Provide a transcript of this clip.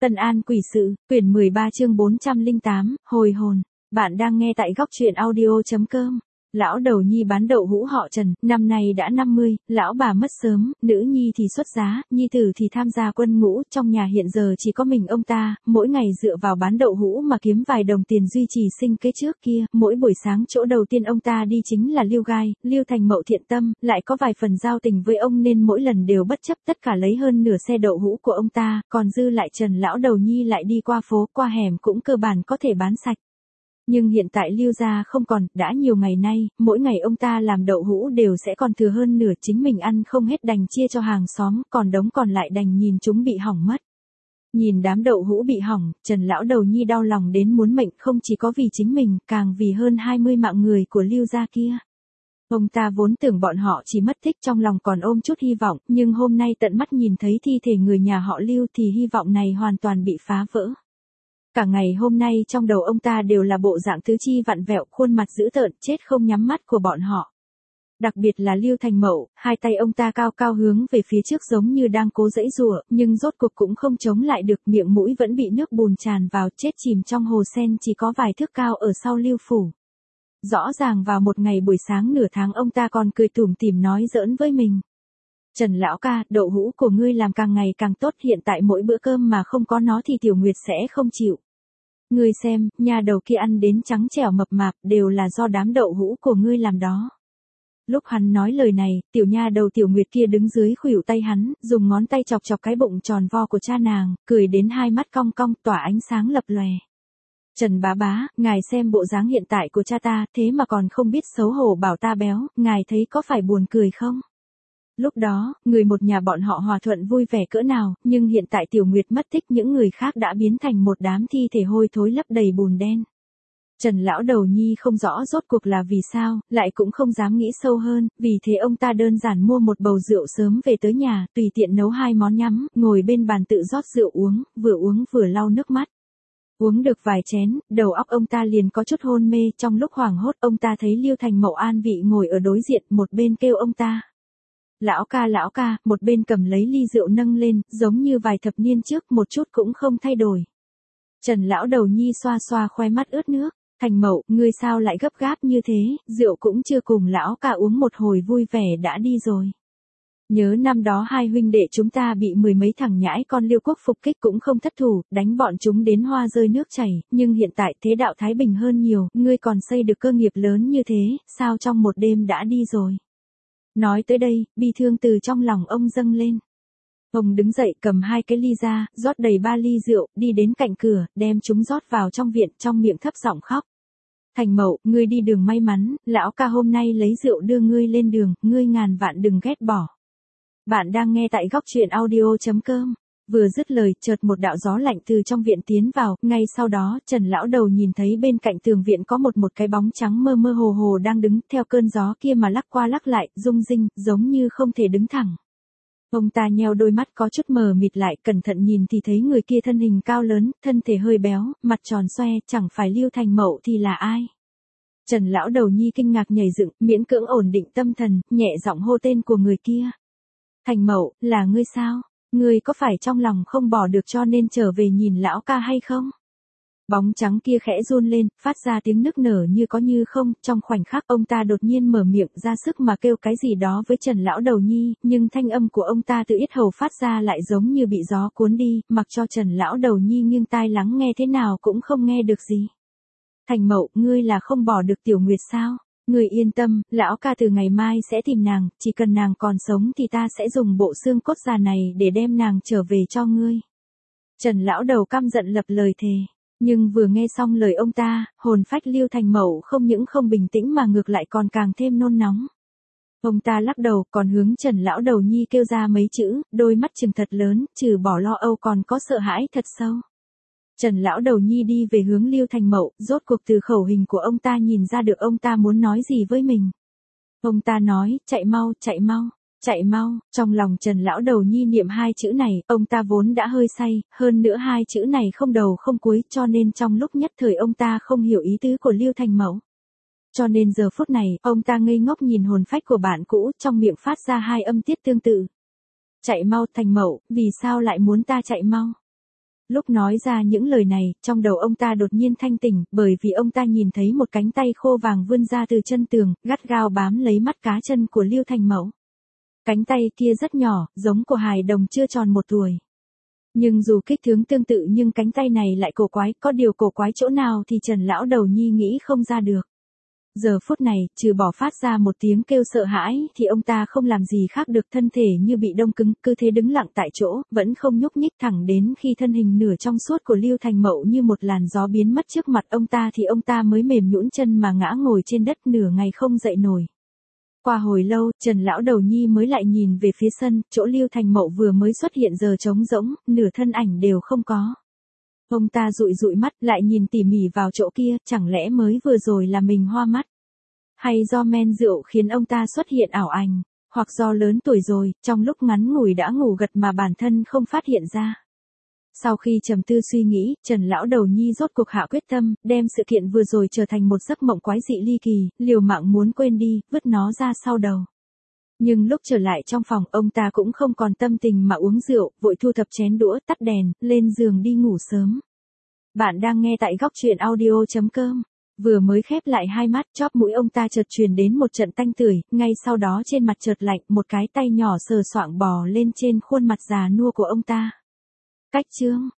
Tân An Quỷ Sự, quyển 13 chương 408, hồi hồn. Bạn đang nghe tại góc truyện audio.com. Lão đầu nhi bán đậu hũ họ Trần, năm nay đã 50, lão bà mất sớm, nữ nhi thì xuất giá, nhi tử thì tham gia quân ngũ, trong nhà hiện giờ chỉ có mình ông ta, mỗi ngày dựa vào bán đậu hũ mà kiếm vài đồng tiền duy trì sinh kế trước kia, mỗi buổi sáng chỗ đầu tiên ông ta đi chính là Liêu Gai, Liêu Thành Mậu thiện tâm, lại có vài phần giao tình với ông nên mỗi lần đều bất chấp tất cả lấy hơn nửa xe đậu hũ của ông ta, còn dư lại Trần lão đầu nhi lại đi qua phố, qua hẻm cũng cơ bản có thể bán sạch. Nhưng hiện tại Liêu gia không còn, đã nhiều ngày nay, mỗi ngày ông ta làm đậu hũ đều sẽ còn thừa hơn nửa, chính mình ăn không hết đành chia cho hàng xóm, còn đống còn lại đành nhìn chúng bị hỏng mất. Nhìn đám đậu hũ bị hỏng, Trần lão đầu nhi đau lòng đến muốn mệnh, không chỉ có vì chính mình, càng vì hơn 20 mạng người của Liêu gia kia. Ông ta vốn tưởng bọn họ chỉ mất tích, trong lòng còn ôm chút hy vọng, nhưng hôm nay tận mắt nhìn thấy thi thể người nhà họ Liêu thì hy vọng này hoàn toàn bị phá vỡ. Cả ngày hôm nay trong đầu ông ta đều là bộ dạng tứ chi vặn vẹo, khuôn mặt dữ tợn, chết không nhắm mắt của bọn họ. Đặc biệt là Liêu Thành Mậu, hai tay ông ta cao cao hướng về phía trước giống như đang cố giãy giụa, nhưng rốt cuộc cũng không chống lại được, miệng mũi vẫn bị nước bùn tràn vào, chết chìm trong hồ sen chỉ có vài thước cao ở sau Liêu phủ. Rõ ràng vào một ngày buổi sáng nửa tháng ông ta còn cười tủm tỉm nói giỡn với mình. Trần lão ca, đậu hũ của ngươi làm càng ngày càng tốt, hiện tại mỗi bữa cơm mà không có nó thì Tiểu Nguyệt sẽ không chịu. Ngươi xem, nhà đầu kia ăn đến trắng trẻo mập mạp, đều là do đám đậu hũ của ngươi làm đó. Lúc hắn nói lời này, tiểu nha đầu Tiểu Nguyệt kia đứng dưới khuỷu tay hắn, dùng ngón tay chọc chọc cái bụng tròn vo của cha nàng, cười đến hai mắt cong cong tỏa ánh sáng lập lòe. Trần bá bá, ngài xem bộ dáng hiện tại của cha ta, thế mà còn không biết xấu hổ bảo ta béo, ngài thấy có phải buồn cười không? Lúc đó, người một nhà bọn họ hòa thuận vui vẻ cỡ nào, nhưng hiện tại Tiểu Nguyệt mất tích, những người khác đã biến thành một đám thi thể hôi thối lấp đầy bùn đen. Trần lão đầu nhi không rõ rốt cuộc là vì sao, lại cũng không dám nghĩ sâu hơn, vì thế ông ta đơn giản mua một bầu rượu sớm về tới nhà, tùy tiện nấu hai món nhắm, ngồi bên bàn tự rót rượu uống vừa lau nước mắt. Uống được vài chén, đầu óc ông ta liền có chút hôn mê, trong lúc hoảng hốt ông ta thấy Liêu Thành Mậu an vị ngồi ở đối diện, một bên kêu ông ta. Lão ca, một bên cầm lấy ly rượu nâng lên, giống như vài thập niên trước, một chút cũng không thay đổi. Trần lão đầu nhi xoa xoa khoe mắt ướt nước, Thành Mậu, ngươi sao lại gấp gáp như thế, rượu cũng chưa cùng lão ca uống một hồi vui vẻ đã đi rồi. Nhớ năm đó hai huynh đệ chúng ta bị mười mấy thằng nhãi con Liêu quốc phục kích cũng không thất thủ, đánh bọn chúng đến hoa rơi nước chảy, nhưng hiện tại thế đạo thái bình hơn nhiều, ngươi còn xây được cơ nghiệp lớn như thế, sao trong một đêm đã đi rồi. Nói tới đây, bi thương từ trong lòng ông dâng lên. Ông đứng dậy cầm hai cái ly ra, rót đầy 3 ly rượu, đi đến cạnh cửa, đem chúng rót vào trong viện, trong miệng thấp giọng khóc. Thành Mậu, ngươi đi đường may mắn, lão ca hôm nay lấy rượu đưa ngươi lên đường, ngươi ngàn vạn đừng ghét bỏ. Bạn đang nghe tại góc truyện audio.com. Vừa dứt lời, chợt một đạo gió lạnh từ trong viện tiến vào, ngay sau đó, Trần lão đầu nhìn thấy bên cạnh tường viện có một cái bóng trắng mơ mơ hồ hồ đang đứng, theo cơn gió kia mà lắc qua lắc lại, rung rinh, giống như không thể đứng thẳng. Ông ta nheo đôi mắt có chút mờ mịt lại, cẩn thận nhìn thì thấy người kia thân hình cao lớn, thân thể hơi béo, mặt tròn xoe, chẳng phải Liêu Thành Mậu thì là ai? Trần lão đầu nhi kinh ngạc nhảy dựng, miễn cưỡng ổn định tâm thần, nhẹ giọng hô tên của người kia. Thành Mậu, là ngươi sao? Ngươi có phải trong lòng không bỏ được cho nên trở về nhìn lão ca hay không? Bóng trắng kia khẽ run lên, phát ra tiếng nức nở như có như không, trong khoảnh khắc ông ta đột nhiên mở miệng ra sức mà kêu cái gì đó với Trần lão đầu nhi, nhưng thanh âm của ông ta từ yết hầu phát ra lại giống như bị gió cuốn đi, mặc cho Trần lão đầu nhi nghiêng tai lắng nghe thế nào cũng không nghe được gì. Thành Mậu, ngươi là không bỏ được Tiểu Nguyệt sao? Ngươi yên tâm, lão ca từ ngày mai sẽ tìm nàng, chỉ cần nàng còn sống thì ta sẽ dùng bộ xương cốt già này để đem nàng trở về cho ngươi. Trần lão đầu căm giận lập lời thề. Nhưng vừa nghe xong lời ông ta, hồn phách Liêu Thành Mậu không những không bình tĩnh mà ngược lại còn càng thêm nôn nóng. Ông ta lắc đầu, còn hướng Trần lão đầu nhi kêu ra mấy chữ, đôi mắt trừng thật lớn, trừ bỏ lo âu còn có sợ hãi thật sâu. Trần lão đầu nhi đi về hướng Liêu Thành Mậu, rốt cuộc từ khẩu hình của ông ta nhìn ra được ông ta muốn nói gì với mình. Ông ta nói, chạy mau, chạy mau. Chạy mau, trong lòng Trần lão đầu nhi niệm hai chữ này, ông ta vốn đã hơi say, hơn nữa hai chữ này không đầu không cuối, cho nên trong lúc nhất thời ông ta không hiểu ý tứ của Liêu Thành Mậu. Cho nên giờ phút này, ông ta ngây ngốc nhìn hồn phách của bạn cũ, trong miệng phát ra hai âm tiết tương tự. Chạy mau, Thành Mậu, vì sao lại muốn ta chạy mau? Lúc nói ra những lời này, trong đầu ông ta đột nhiên thanh tỉnh, bởi vì ông ta nhìn thấy một cánh tay khô vàng vươn ra từ chân tường, gắt gao bám lấy mắt cá chân của Lưu Thành Mậu. Cánh tay kia rất nhỏ, giống của hài đồng chưa tròn 1 tuổi. Nhưng dù kích thước tương tự nhưng cánh tay này lại cổ quái, có điều cổ quái chỗ nào thì Trần lão đầu nhi nghĩ không ra được. Giờ phút này, trừ bỏ phát ra một tiếng kêu sợ hãi, thì ông ta không làm gì khác được, thân thể như bị đông cứng, cứ thế đứng lặng tại chỗ, vẫn không nhúc nhích, thẳng đến khi thân hình nửa trong suốt của Lưu Thành Mậu như một làn gió biến mất trước mặt ông ta thì ông ta mới mềm nhũn chân mà ngã ngồi trên đất nửa ngày không dậy nổi. Qua hồi lâu, Trần lão đầu nhi mới lại nhìn về phía sân, chỗ Lưu Thành Mậu vừa mới xuất hiện giờ trống rỗng, nửa thân ảnh đều không có. Ông ta dụi dụi mắt, lại nhìn tỉ mỉ vào chỗ kia, chẳng lẽ mới vừa rồi là mình hoa mắt? Hay do men rượu khiến ông ta xuất hiện ảo ảnh, hoặc do lớn tuổi rồi, trong lúc ngắn ngủi đã ngủ gật mà bản thân không phát hiện ra. Sau khi trầm tư suy nghĩ, Trần lão đầu nhi rốt cuộc hạ quyết tâm, đem sự kiện vừa rồi trở thành một giấc mộng quái dị ly kỳ, liều mạng muốn quên đi, vứt nó ra sau đầu. Nhưng lúc trở lại trong phòng, ông ta cũng không còn tâm tình mà uống rượu, vội thu thập chén đũa, tắt đèn, lên giường đi ngủ sớm. Bạn đang nghe tại góc truyện audio.com. Vừa mới khép lại hai mắt, chóp mũi ông ta chợt truyền đến một trận tanh tưởi, ngay sau đó trên mặt chợt lạnh, một cái tay nhỏ sờ soạng bò lên trên khuôn mặt già nua của ông ta. Cách chương